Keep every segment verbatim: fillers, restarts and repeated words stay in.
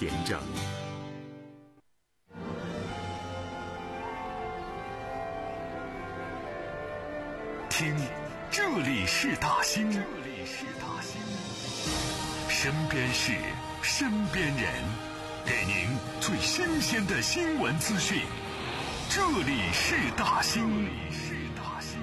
点整。听，这里是大兴，这里是大兴，身边事，身边人，给您最新鲜的新闻资讯。这里是大兴，这里是大兴。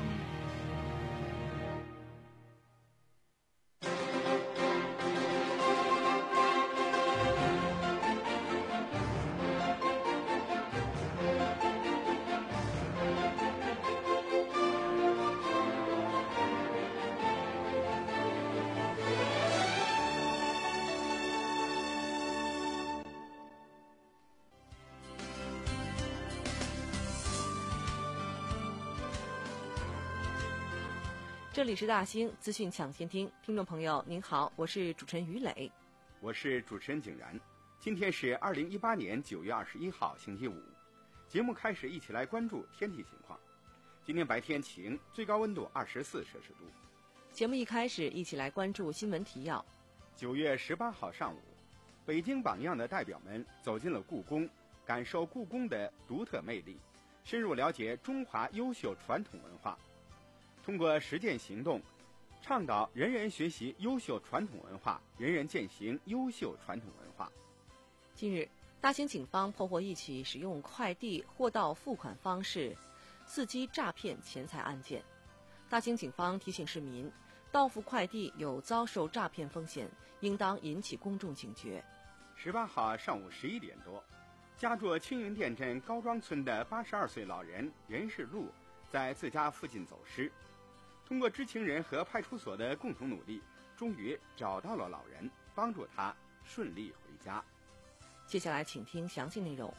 这里是大兴资讯抢先听，听众朋友您好，我是主持人于磊， 我是主持人景然。今天是二零一八年九月二十一号星期五，节目开始，一起来关注天气情况。今天白天晴，最高温度二十四摄氏度。 节目一开始，一起来关注新闻提要。 九月十八号上午，北京榜样的代表们走进了故宫，感受故宫的独特魅力，深入了解中华优秀传统文化。通过实践行动，倡导人人学习优秀传统文化，人人践行优秀传统文化。 近日，大兴警方破获一起使用快递货到付款方式伺机诈骗钱财案件。大兴警方提醒市民，到付快递有遭受诈骗风险，应当引起公众警觉。 十八号上午十一点多，家住青云店镇高庄村的八十二岁老人任世禄在自家附近走失。通过知情人和派出所的共同努力，终于找到了老人，帮助他顺利回家。 接下来请听详细内容。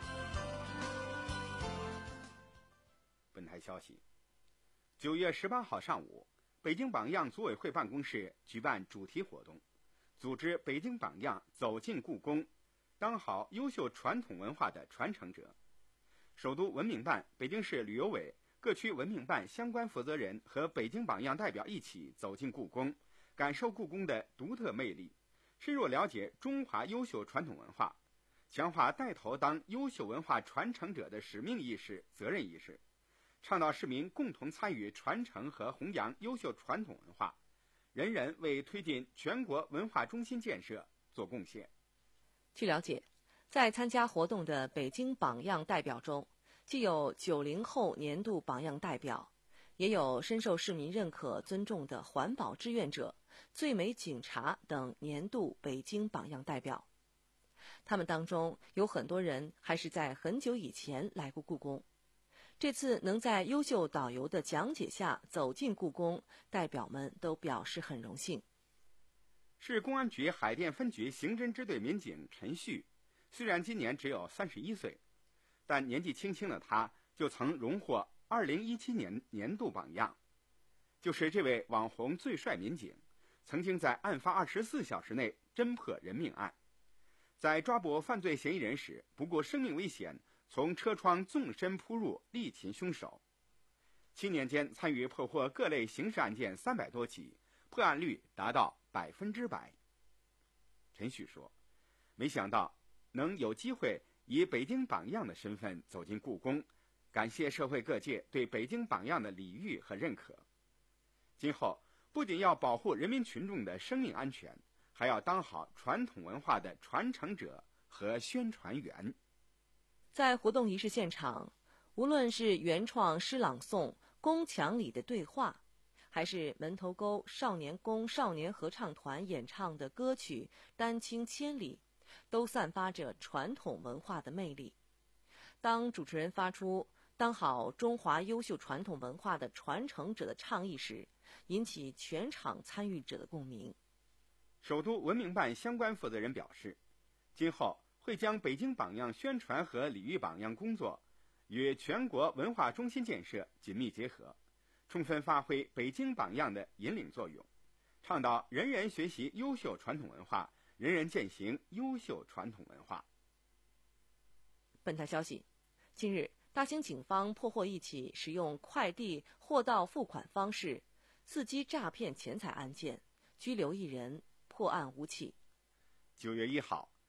本台消息，九月十八号上午，北京榜样组委会办公室举办主题活动，组织北京榜样走进故宫，当好优秀传统文化的传承者。首都文明办、北京市旅游委、各区文明办相关负责人和北京榜样代表一起走进故宫，感受故宫的独特魅力，深入了解中华优秀传统文化，强化带头当优秀文化传承者的使命意识、责任意识，倡导市民共同参与传承和弘扬优秀传统文化，人人为推进全国文化中心建设做贡献。 据了解，在参加活动的北京榜样代表中，既有九零后年度榜样代表，也有深受市民认可尊重的环保志愿者、最美警察等年度北京榜样代表。他们当中有很多人还是在很久以前来过故宫，这次能在优秀导游的讲解下走进故宫，代表们都表示很荣幸。 市公安局海淀分局刑侦支队民警陈旭，虽然今年只有三十一岁，但年纪轻轻的他就曾荣获二零一七年年度榜样。就是这位网红最帅民警，曾经在案发二十四小时内侦破人命案，在抓捕犯罪嫌疑人时不顾生命危险，从车窗纵身扑入，力擒凶手。七年间参与破获各类刑事案件三百多起，破案率达到百分之百。陈旭说，没想到能有机会以北京榜样的身份走进故宫，感谢社会各界对北京榜样的礼遇和认可。今后不仅要保护人民群众的生命安全，还要当好传统文化的传承者和宣传员。 在活动仪式现场，无论是原创诗朗诵《宫墙里的对话》，还是门头沟少年宫少年合唱团演唱的歌曲《丹青千里》，都散发着传统文化的魅力。当主持人发出当好中华优秀传统文化的传承者的倡议时，引起全场参与者的共鸣。 首都文明办相关负责人表示，今后会将北京榜样宣传和礼遇榜样工作与全国文化中心建设紧密结合，充分发挥北京榜样的引领作用，倡导人人学习优秀传统文化，人人践行优秀传统文化。 本台消息，近日大兴警方破获一起使用快递货到付款方式伺机诈骗钱财案件，拘留一人，破案无期。 九月一号，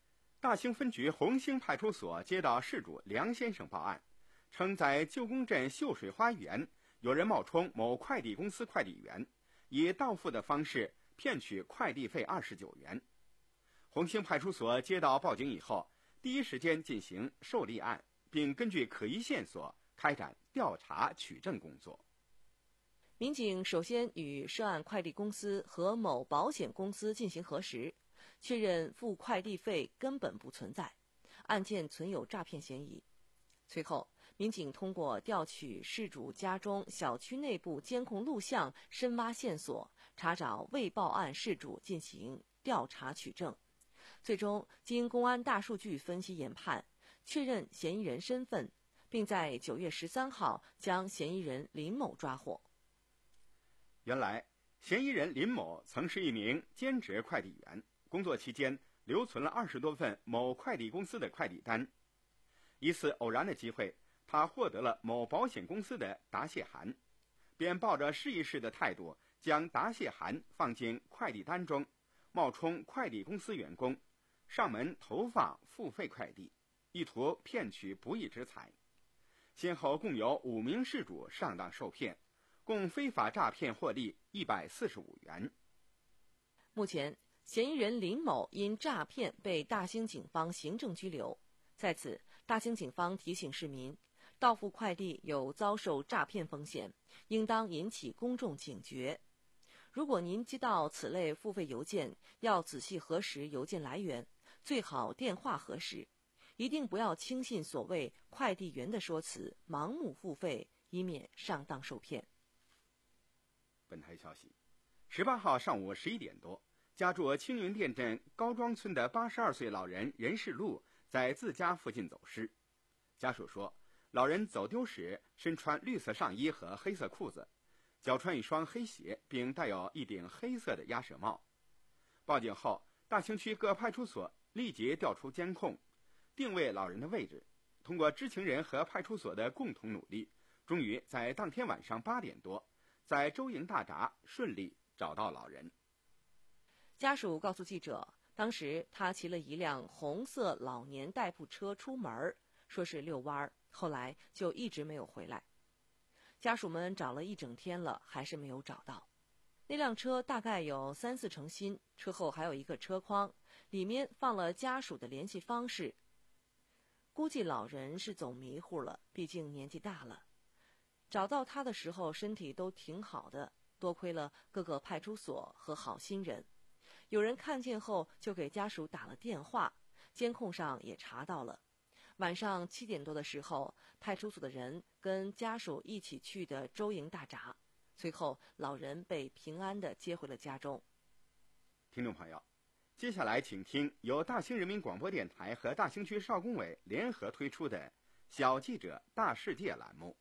大兴分局红星派出所接到事主梁先生报案，称在旧宫镇秀水花园有人冒充某快递公司快递员，以到付的方式骗取快递费二十九元。红星派出所接到报警以后，第一时间进行受立案，并根据可疑线索开展调查取证工作。 民警首先与涉案快递公司和某保险公司进行核实，确认付快递费根本不存在，案件存有诈骗嫌疑。随后，民警通过调取事主家中小区内部监控录像，深挖线索，查找未报案事主进行调查取证。最终，经公安大数据分析研判，确认嫌疑人身份，并在九月十三号将嫌疑人林某抓获。 原来，嫌疑人林某曾是一名兼职快递员，工作期间留存了二十多份某快递公司的快递单。一次偶然的机会，他获得了某保险公司的答谢函，便抱着试一试的态度，将答谢函放进快递单中，冒充快递公司员工，上门投放付费快递，意图骗取不义之财。先后共有五名事主上当受骗，共非法诈骗获利一百四十五元。 目前，嫌疑人林某因诈骗被大兴警方行政拘留。在此，大兴警方提醒市民，到付快递有遭受诈骗风险，应当引起公众警觉。如果您接到此类付费邮件，要仔细核实邮件来源，最好电话核实，一定不要轻信所谓快递员的说辞，盲目付费，以免上当受骗。 本台消息，十八号上午十一点多，家住青云店镇高庄村的八十二岁老人任世禄在自家附近走失。家属说，老人走丢时身穿绿色上衣和黑色裤子，脚穿一双黑鞋，并戴有一顶黑色的鸭舌帽。报警后，大兴区各派出所立即调出监控，定位老人的位置。通过知情人和派出所的共同努力，终于在当天晚上八点多，在周营大闸顺利找到老人。 家属告诉记者，当时他骑了一辆红色老年代步车出门，说是遛弯，后来就一直没有回来。家属们找了一整天了，还是没有找到。那辆车大概有三四成新，车后还有一个车筐，里面放了家属的联系方式。估计老人是走迷糊了，毕竟年纪大了。找到他的时候身体都挺好的，多亏了各个派出所和好心人。有人看见后就给家属打了电话，监控上也查到了。晚上七点多的时候，派出所的人跟家属一起去的周营大闸，随后老人被平安地接回了家中。 听众朋友，接下来请听由大兴人民广播电台和大兴区少工委联合推出的小记者大世界栏目。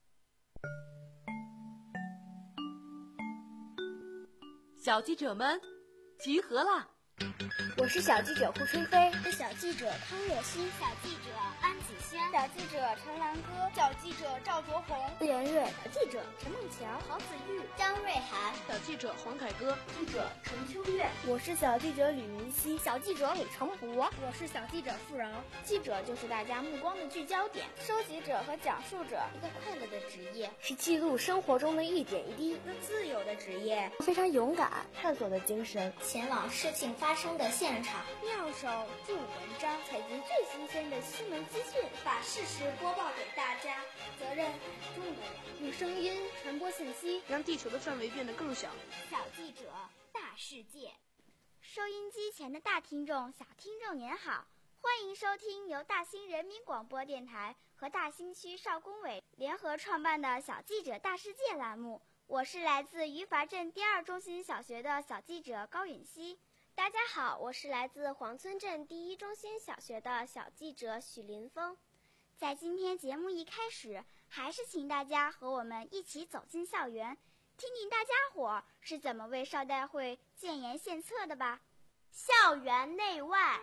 小记者们集合了！ 我是小记者胡春飞， 是小记者康若欣， 小记者安子轩， 小记者陈兰歌， 小记者赵卓红， 连瑞， 小记者陈梦乔， 郝子玉，张瑞涵， 小记者黄凯歌， 记者陈秋月， 我是小记者吕明熙， 小记者李成博， 我是小记者付饶。 记者就是大家目光的聚焦点， 收集者和讲述者， 一个快乐的职业， 是记录生活中的一点一滴， 一个自由的职业， 非常勇敢，探索的精神， 前往事情发生的现场， 妙手著文章， 采集最新鲜的新闻资讯， 把事实播报给大家。 责任很重的人， 用声音传播信息， 让地球的范围变得更小。 小记者大世界， 收音机前的大听众、小听众您好，欢迎收听由大兴人民广播电台和大兴区少工委联合创办的小记者大世界栏目。我是来自余华镇第二中心小学的小记者高允熙。 大家好，我是来自黄村镇第一中心小学的小记者许林峰。 在今天节目一开始，还是请大家和我们一起走进校园，听听大家伙是怎么为少代会建言献策的吧。校园内外，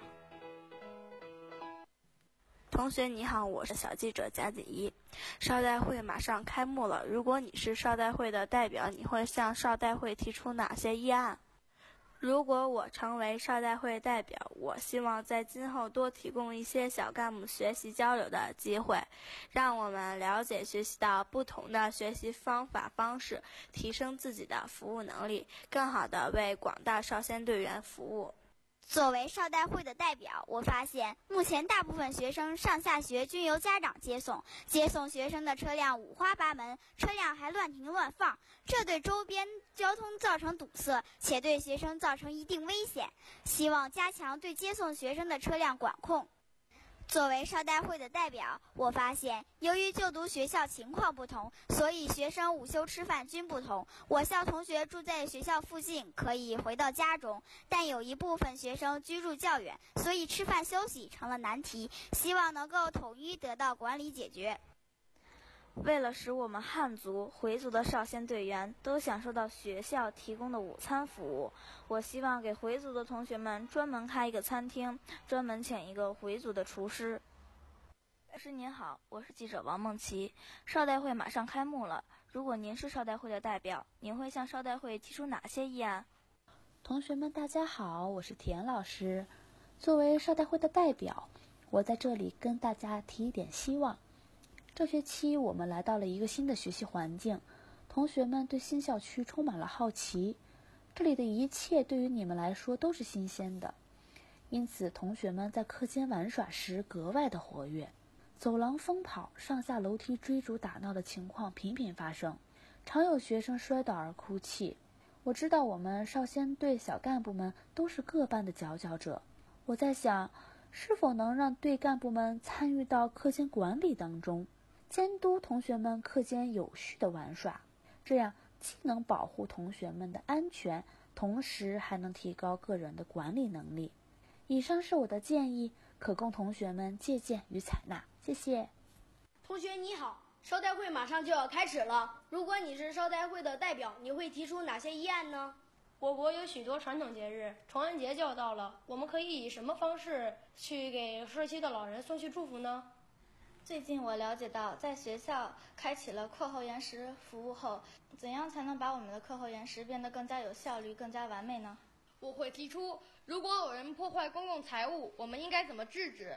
同学你好，我是小记者贾锦一。少代会马上开幕了，如果你是少代会的代表，你会向少代会提出哪些议案？ 如果我成为少代会代表，我希望在今后多提供一些小干部学习交流的机会，让我们了解学习到不同的学习方法方式，提升自己的服务能力，更好地为广大少先队员服务。 作为少代会的代表，我发现目前大部分学生上下学均由家长接送，接送学生的车辆五花八门，车辆还乱停乱放，这对周边交通造成堵塞，且对学生造成一定危险。希望加强对接送学生的车辆管控。作为少代会的代表，我发现由于就读学校情况不同，所以学生午休吃饭均不同。我校同学住在学校附近，可以回到家中，但有一部分学生居住较远，所以吃饭休息成了难题，希望能够统一得到管理解决。 为了使我们汉族、回族的少先队员都享受到学校提供的午餐服务，我希望给回族的同学们专门开一个餐厅，专门请一个回族的厨师。老师您好，我是记者王梦琪。少代会马上开幕了，如果您是少代会的代表，您会向少代会提出哪些议案？ 同学们大家好，我是田老师。作为少代会的代表，我在这里跟大家提一点希望。这学期我们来到了一个新的学习环境，同学们对新校区充满了好奇，这里的一切对于你们来说都是新鲜的，因此同学们在课间玩耍时格外的活跃，走廊疯跑、上下楼梯追逐打闹的情况频频发生，常有学生摔倒而哭泣。我知道我们少先队小干部们都是各班的佼佼者，我在想，是否能让队干部们参与到课间管理当中，监督同学们课间有序的玩耍，这样既能保护同学们的安全，同时还能提高个人的管理能力。以上是我的建议，可供同学们借鉴与采纳。谢谢。 同学你好，少代会马上就要开始了，如果你是少代会的代表，你会提出哪些议案呢？ 我国有许多传统节日，重阳节就要到了，我们可以以什么方式去给社区的老人送去祝福呢？ 最近我了解到，在学校开启了课后延时服务后，怎样才能把我们的课后延时变得更加有效率、更加完美呢？ 我会提出，如果有人破坏公共财物，我们应该怎么制止？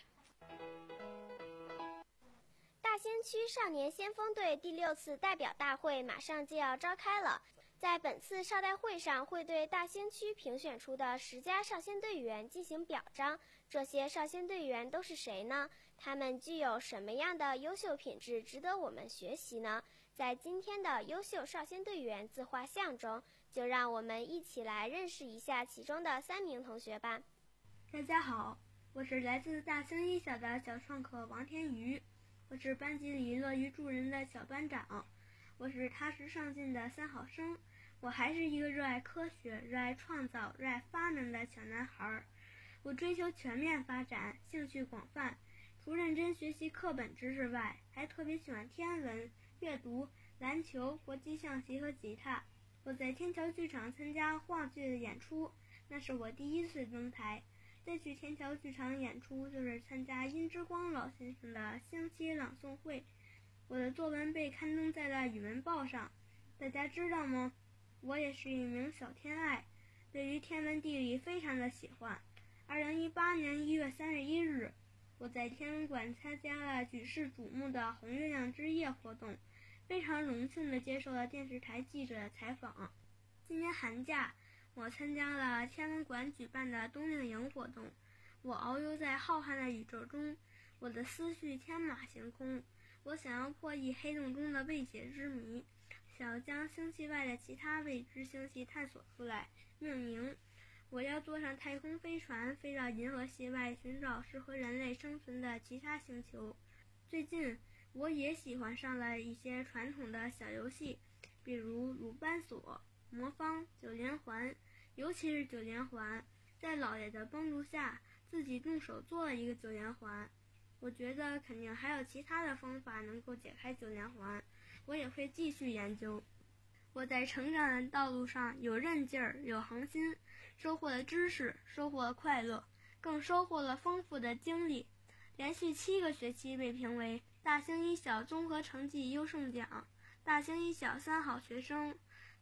大仙区少年先锋队第六次代表大会马上就要召开了，在本次少代会上会对大仙区评选出的十家少先队员进行表彰。这些少先队员都是谁呢？他们具有什么样的优秀品质值得我们学习呢？在今天的优秀少先队员自画像中，就让我们一起来认识一下其中的三名同学吧。 大家好，我是来自大兴一小的小创客王天瑜，我是班级里乐于助人的小班长，我是踏实上进的三好生，我还是一个热爱科学、热爱创造、热爱发明的小男孩。我追求全面发展，兴趣广泛，除认真学习课本知识外，还特别喜欢天文、阅读、篮球、国际象棋和吉他。我在天桥剧场参加话剧的演出，那是我第一次登台。再去天桥剧场演出就是参加殷之光老先生的乡期朗诵会。我的作文被刊登在了语文报上，大家知道吗？我也是一名小天爱，对于天文地理非常的喜欢。二零一八年一月三十一日，我在天文馆参加了举世瞩目的红月亮之夜活动，非常荣幸地接受了电视台记者的采访。今年寒假，我参加了天文馆举办的冬令营活动，我遨游在浩瀚的宇宙中，我的思绪天马行空，我想要破译黑洞中的未解之谜，想要将星系外的其他未知星系探索出来，命名。我要坐上太空飞船，飞到银河系外，寻找适合人类生存的其他星球。最近，我也喜欢上了一些传统的小游戏，比如鲁班锁、魔方、九连环，尤其是九连环，在姥爷的帮助下，自己动手做了一个九连环。我觉得肯定还有其他的方法能够解开九连环，我也会继续研究。我在成长的道路上有韧劲儿，有恒心，收获了知识，收获了快乐，更收获了丰富的经历。连续七个学期被评为大兴一小综合成绩优胜奖、大兴一小三好学生。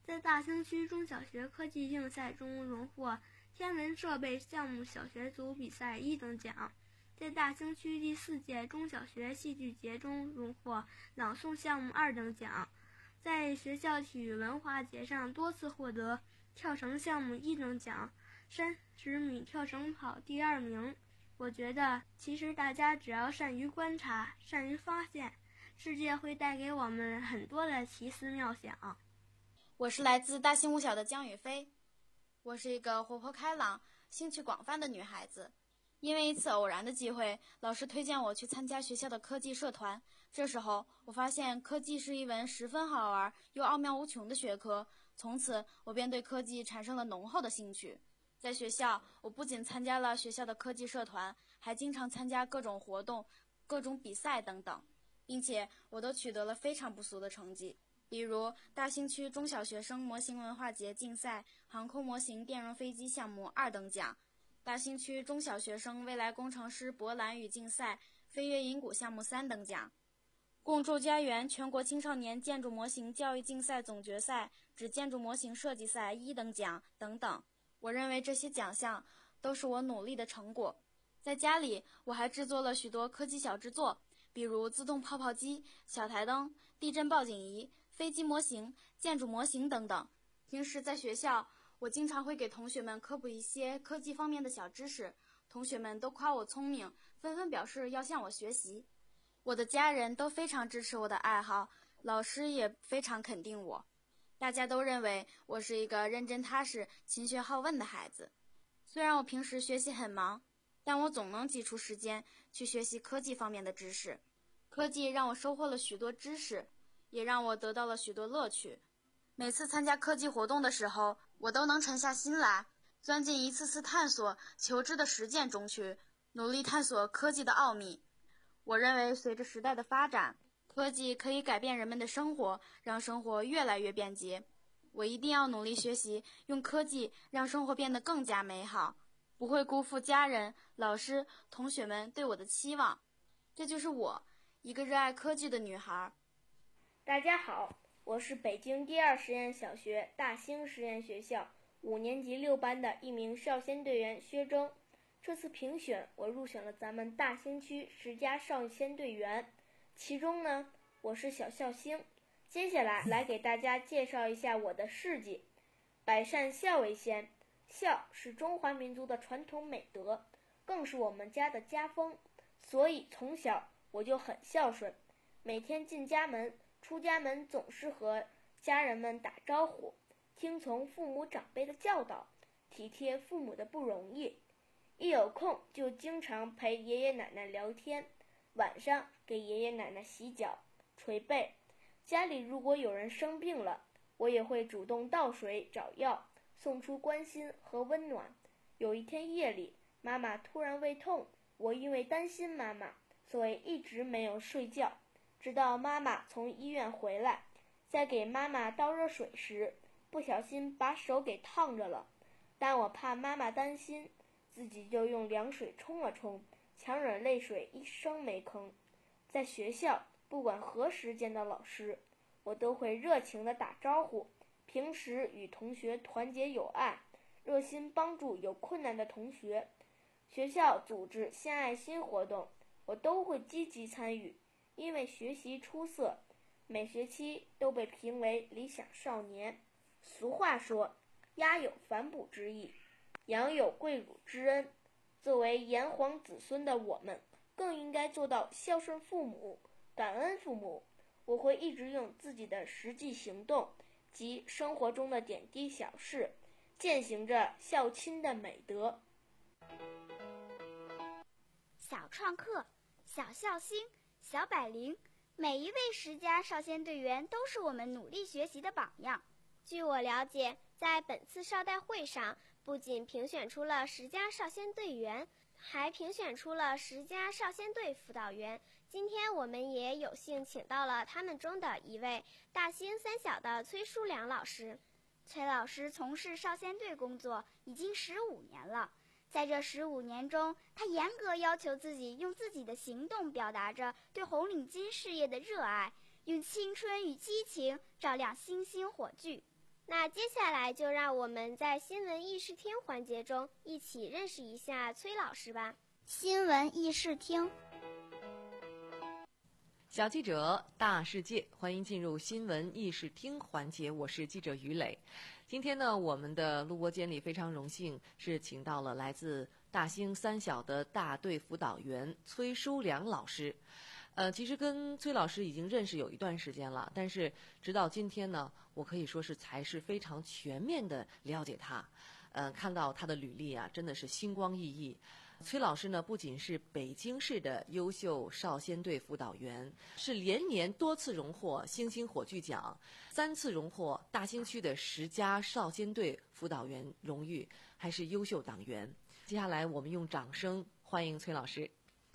在大兴区中小学科技竞赛中荣获天文设备项目小学组比赛一等奖，在大兴区第四届中小学戏剧节中荣获朗诵项目二等奖，在学校体育文化节上多次获得跳绳项目一等奖，三十米跳绳跑第二名。我觉得其实大家只要善于观察，善于发现，世界会带给我们很多的奇思妙想。 我是来自大兴五小的江雨飞，我是一个活泼开朗、兴趣广泛的女孩子。因为一次偶然的机会，老师推荐我去参加学校的科技社团。这时候，我发现科技是一门十分好玩又奥妙无穷的学科，从此我便对科技产生了浓厚的兴趣。在学校，我不仅参加了学校的科技社团，还经常参加各种活动、各种比赛等等，并且我都取得了非常不俗的成绩。比如大兴区中小学生模型文化节竞赛航空模型电容飞机项目二等奖，大兴区中小学生未来工程师博览语竞赛飞跃银谷项目三等奖，共筑家园全国青少年建筑模型教育竞赛总决赛指建筑模型设计赛一等奖等等。我认为这些奖项都是我努力的成果。在家里，我还制作了许多科技小制作，比如自动泡泡机、小台灯、地震报警仪、飞机模型、建筑模型等等。平时在学校，我经常会给同学们科普一些科技方面的小知识，同学们都夸我聪明，纷纷表示要向我学习。我的家人都非常支持我的爱好，老师也非常肯定我。大家都认为我是一个认真踏实、勤学好问的孩子。虽然我平时学习很忙，但我总能挤出时间去学习科技方面的知识。科技让我收获了许多知识，也让我得到了许多乐趣。每次参加科技活动的时候，我都能沉下心来，钻进一次次探索、求知的实践中去，努力探索科技的奥秘。我认为随着时代的发展，科技可以改变人们的生活，让生活越来越便捷。我一定要努力学习，用科技让生活变得更加美好，不会辜负家人、老师、同学们对我的期望。这就是我，一个热爱科技的女孩。 大家好，我是北京第二实验小学大兴实验学校五年级六班的一名少先队员薛征。这次评选，我入选了咱们大兴区十佳少先队员。其中呢，我是小孝星。接下来来给大家介绍一下我的事迹。百善孝为先，孝是中华民族的传统美德，更是我们家的家风，所以从小我就很孝顺。每天进家门、出家门总是和家人们打招呼，听从父母长辈的教导，体贴父母的不容易。一有空就经常陪爷爷奶奶聊天，晚上给爷爷奶奶洗脚、捶背。家里如果有人生病了，我也会主动倒水找药，送出关心和温暖。有一天夜里，妈妈突然胃痛，我因为担心妈妈，所以一直没有睡觉，直到妈妈从医院回来，在给妈妈倒热水时，不小心把手给烫着了。但我怕妈妈担心，自己就用凉水冲了冲，强忍泪水一声没吭。在学校，不管何时见到老师，我都会热情地打招呼。平时与同学团结友爱，热心帮助有困难的同学。学校组织献爱心活动，我都会积极参与。因为学习出色，每学期都被评为理想少年。俗话说，鸭有反哺之意，羊有跪乳之恩。作为炎黄子孙的我们，更应该做到孝顺父母、感恩父母。我会一直用自己的实际行动及生活中的点滴小事，践行着孝亲的美德。 小创客、小孝星、小百灵，每一位十佳少先队员都是我们努力学习的榜样。 据我了解，在本次少代会上，不仅评选出了十佳少先队员，还评选出了十佳少先队辅导员。今天我们也有幸请到了他们中的一位大兴三小的崔书良老师。 崔老师从事少先队工作已经十五年了，在这十五年中，他严格要求自己用自己的行动表达着对红领巾事业的热爱，用青春与激情照亮星星火炬。 那接下来就让我们在新闻议事厅环节中一起认识一下崔老师吧。 新闻议事厅， 小记者大世界，欢迎进入新闻议事厅环节，我是记者于磊。今天呢，我们的录播间里非常荣幸是请到了来自大兴三小的大队辅导员崔书良老师。呃，其实跟崔老师已经认识有一段时间了，但是直到今天呢，我可以说是才是非常全面的了解他。呃，看到他的履历啊，真的是星光熠熠。崔老师呢，不仅是北京市的优秀少先队辅导员，是连年多次荣获星星火炬奖，三次荣获大兴区的十佳少先队辅导员荣誉，还是优秀党员。接下来，我们用掌声欢迎崔老师。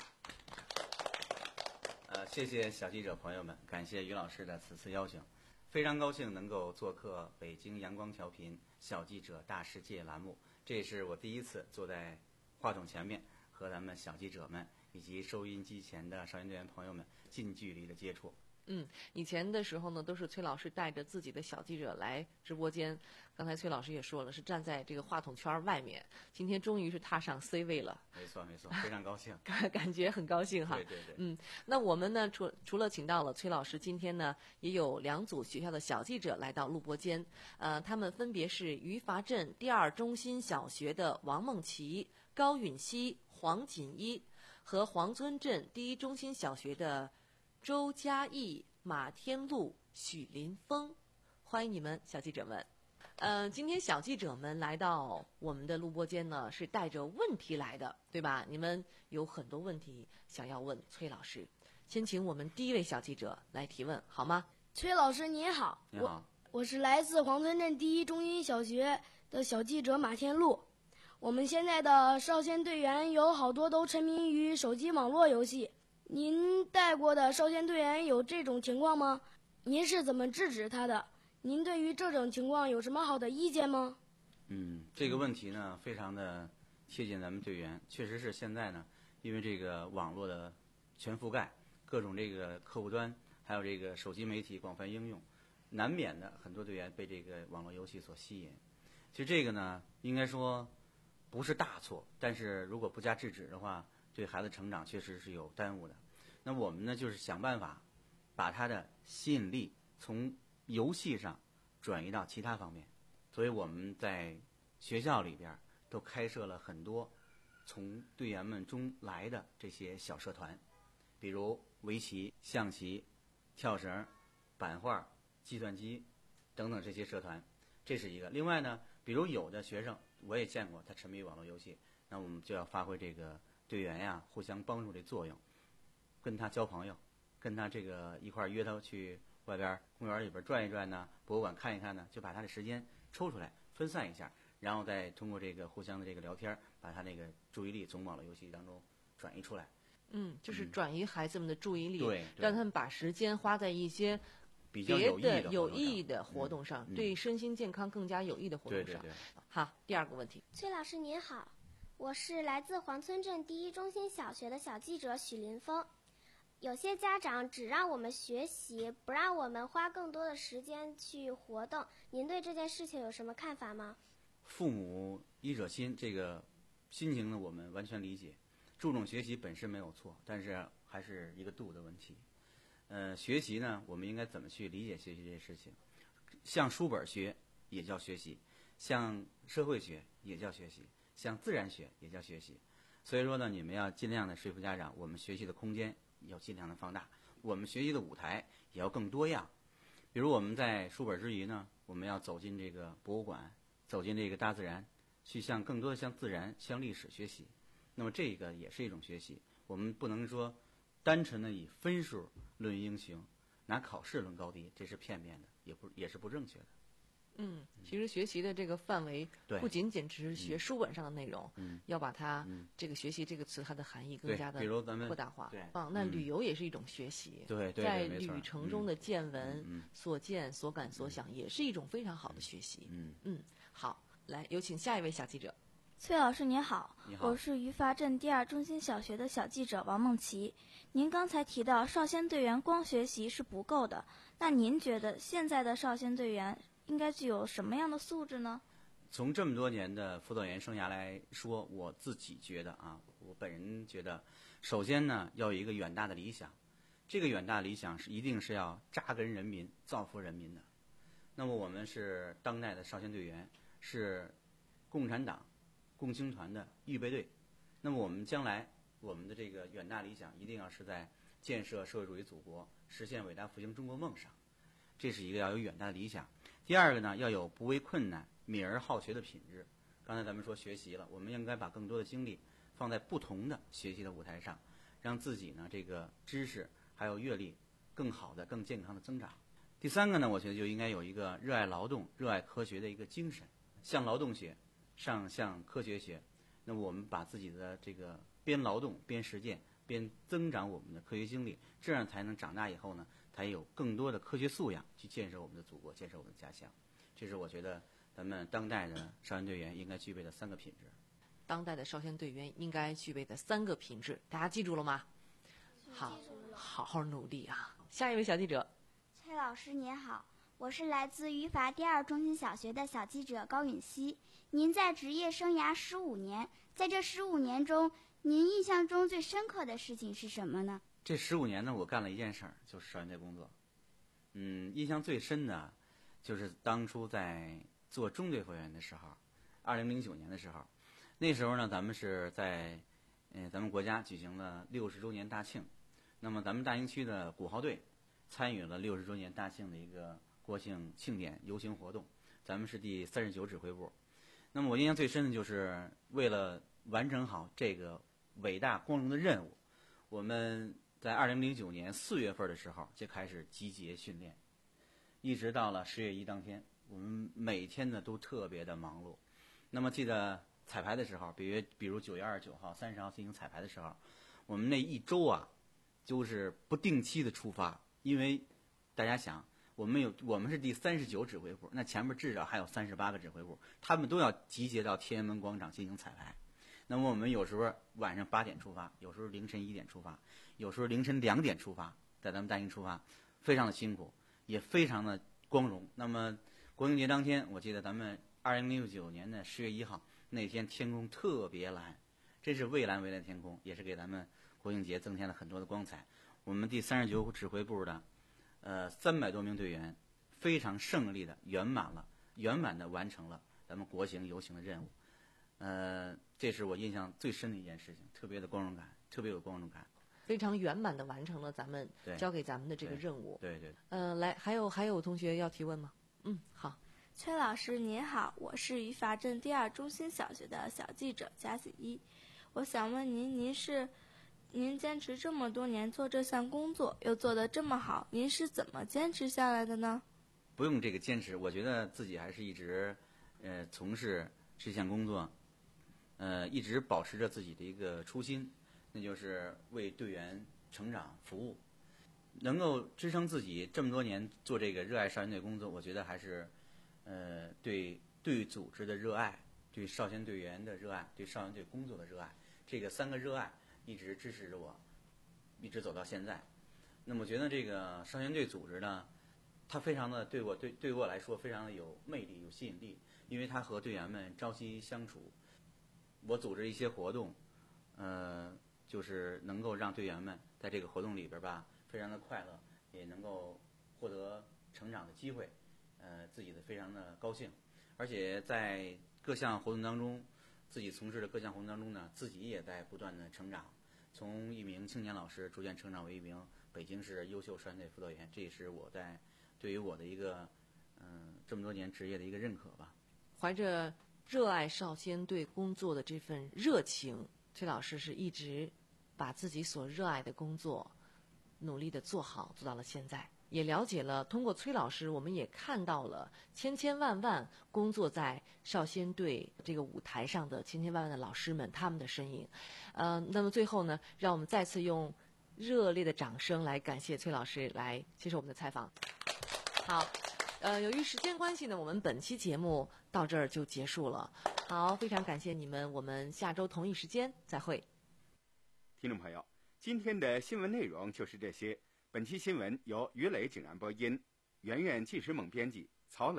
呃，谢谢小记者朋友们，感谢于老师的此次邀请，非常高兴能够做客北京阳光调频小记者大世界栏目，这也是我第一次坐在话筒前面和咱们小记者们以及收音机前的少先队员朋友们近距离的接触。 嗯，以前的时候呢，都是崔老师带着自己的小记者来直播间。刚才崔老师也说了，是站在这个话筒圈外面。今天终于是踏上 C 位了。 没错，没错，非常高兴， 感感觉很高兴哈。 对对对。 嗯，那我们呢，除除了请到了崔老师，今天呢也有两组学校的小记者来到录播间。呃，他们分别是余华镇第二中心小学的王梦琪、高允熙、黄锦一，和黄村镇第一中心小学的周嘉义、马天禄、许林峰，欢迎你们，小记者们。呃，今天小记者们来到我们的录播间呢，是带着问题来的，对吧？你们有很多问题想要问崔老师，先请我们第一位小记者来提问，好吗？ 崔老师您好， 你好， 我我是来自黄村镇第一中心小学的小记者马天禄。我们现在的少先队员有好多都沉迷于手机网络游戏。您带过的少先队员有这种情况吗？您是怎么制止他的？您对于这种情况有什么好的意见吗？ 嗯，这个问题呢，非常的贴近咱们队员。确实是现在呢，因为这个网络的全覆盖，各种这个客户端，还有这个手机媒体广泛应用，难免的很多队员被这个网络游戏所吸引。其实这个呢，应该说不是大错，但是如果不加制止的话，对孩子成长确实是有耽误的。那我们呢，就是想办法把他的吸引力从游戏上转移到其他方面，所以我们在学校里边都开设了很多从队员们中来的这些小社团，比如围棋、象棋、跳绳、版画、计算机等等这些社团，这是一个。另外呢，比如有的学生我也见过他沉迷于网络游戏，那我们就要发挥这个队员呀互相帮助的作用，跟他交朋友，跟他这个一块儿约他去外边公园里边转一转呢，博物馆看一看呢，就把他的时间抽出来分散一下，然后再通过这个互相的这个聊天，把他那个注意力从网络游戏当中转移出来。 嗯，就是转移孩子们的注意力， 对、嗯， 让他们把时间花在一些比较别的有意义的活动上， 嗯、 对身心健康更加有益的活动上。 对对对。 好，第二个问题， 崔老师您好，我是来自黄村镇第一中心小学的小记者许林峰。有些家长只让我们学习，不让我们花更多的时间去活动，您对这件事情有什么看法吗？ 父母依者心，这个心情呢，我们完全理解。注重学习本身没有错，但是还是一个度的问题。呃，学习呢，我们应该怎么去理解学习这些事情？像书本学也叫学习，像社会学也叫学习，像自然学也叫学习。所以说呢，你们要尽量的说服家长，我们学习的空间要尽量的放大，我们学习的舞台也要更多样。比如我们在书本之余呢，我们要走进这个博物馆，走进这个大自然，去向更多的向自然、向历史学习。那么这个也是一种学习。我们不能说单纯的以分数论英雄，拿考试论高低，这是片面的，也不也是不正确的。 嗯，其实学习的这个范围不仅仅只是学书本上的内容， 嗯、 要把它、嗯、这个学习这个词它的含义更加的扩大化。 对， 啊，那旅游也是一种学习。 对对， 在旅程中的见闻、 嗯、 所见、所感、所想，也是一种非常好的学习。 嗯嗯，好，来有请下一位小记者。 崔老师您好， 你好， 我是余华镇第二中心小学的小记者王梦琪。您刚才提到少先队员光学习是不够的，那您觉得现在的少先队员应该具有什么样的素质呢？ 从这么多年的辅导员生涯来说，我自己觉得啊，我本人觉得，首先呢要有一个远大的理想，这个远大理想是一定是要扎根人民、造福人民的。那么我们是当代的少先队员，是共产党共青团的预备队。那么我们将来我们的这个远大理想一定要是在建设社会主义祖国、实现伟大复兴中国梦上，这是一个要有远大的理想。第二个呢，要有不畏困难、敏而好学的品质。刚才咱们说学习了，我们应该把更多的精力放在不同的学习的舞台上，让自己呢这个知识还有阅历更好的、更健康的增长。第三个呢，我觉得就应该有一个热爱劳动、热爱科学的一个精神，向劳动学，上向科学学。那么我们把自己的这个边劳动边实践，边增长我们的科学经历，这样才能长大以后呢，才有更多的科学素养去建设我们的祖国，建设我们的家乡。这是我觉得咱们当代的少先队员应该具备的三个品质。 当代的少先队员应该具备的三个品质，大家记住了吗？好，好好努力啊！下一位小记者。 崔老师您好，我是来自榆筏第二中心小学的小记者高允熙。您在职业生涯十五年，在这十五年中，您印象中最深刻的事情是什么呢？ 这十五年呢，我干了一件事儿，就是少先队工作。嗯，印象最深的，就是当初在做中队服务员的时候，二零零九年的时候，那时候呢，咱们是在，嗯、呃，咱们国家举行了六十周年大庆，那么咱们大兴区的鼓号队参与了六十周年大庆的一个国庆庆典游行活动，咱们是第三十九指挥部。那么我印象最深的就是为了完成好这个伟大光荣的任务，我们在二零零九年四月份的时候就开始集结训练，一直到了十月一当天，我们每天呢都特别的忙碌。那么记得彩排的时候，比如比如九月二十九号、三十号进行彩排的时候，我们那一周啊，就是不定期的出发，因为大家想，我们有我们是第三十九指挥部，那前面至少还有三十八个指挥部，他们都要集结到天安门广场进行彩排。那么我们有时候晚上八点出发，有时候凌晨一点出发，有时候凌晨两点出发，在咱们大兴出发，非常的辛苦，也非常的光荣。那么国庆节当天，我记得咱们二零零九年的十月一号那天，天空特别蓝，真是蔚蓝蔚蓝的天空，也是给咱们国庆节增添了很多的光彩。我们第三十九指挥部的呃三百多名队员，非常胜利的圆满了，圆满的完成了咱们国庆游行的任务。呃，这是我印象最深的一件事情，特别的光荣感，特别有光荣感， 非常圆满的完成了咱们交给咱们的这个任务。 对 对, 对。 呃，来，还有还有同学要提问吗？嗯，好。 崔老师您好，我是榆筏镇第二中心小学的小记者贾子一，我想问您，您是您坚持这么多年做这项工作，又做得这么好，您是怎么坚持下来的呢？ 不用这个坚持，我觉得自己还是一直呃从事这项工作。呃，一直保持着自己的一个初心，那就是为队员成长服务，能够支撑自己这么多年做这个热爱少先队工作，我觉得还是，呃，对对组织的热爱，对少先队员的热爱，对少先队工作的热爱，这个三个热爱一直支持着我，一直走到现在。那么我觉得这个少先队组织呢，它非常的对我对对我来说非常的有魅力、有吸引力，因为它和队员们朝夕相处。我组织一些活动，呃，就是能够让队员们在这个活动里边吧，非常的快乐，也能够获得成长的机会，呃，自己的非常的高兴，而且在各项活动当中，自己从事的各项活动当中呢，自己也在不断的成长，从一名青年老师逐渐成长为一名北京市优秀少先队辅导员，这也是我在对于我的一个嗯、呃、这么多年职业的一个认可吧。 怀着热爱少先队工作的这份热情，崔老师是一直把自己所热爱的工作努力的做好，做到了现在。也了解了，通过崔老师，我们也看到了千千万万工作在少先队这个舞台上的千千万万的老师们，他们的身影。呃，那么最后呢，让我们再次用热烈的掌声来感谢崔老师来接受我们的采访。好。呃，由于时间关系呢，我们本期节目到这儿就结束了。好，非常感谢你们，我们下周同一时间再会。 听众朋友，今天的新闻内容就是这些。本期新闻由于磊、景然播音，圆圆、纪时猛编辑，曹磊。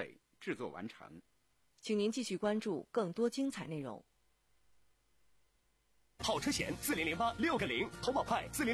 制作完成。 请您继续关注更多精彩内容。 跑车险四零零八六个零，投保快四零。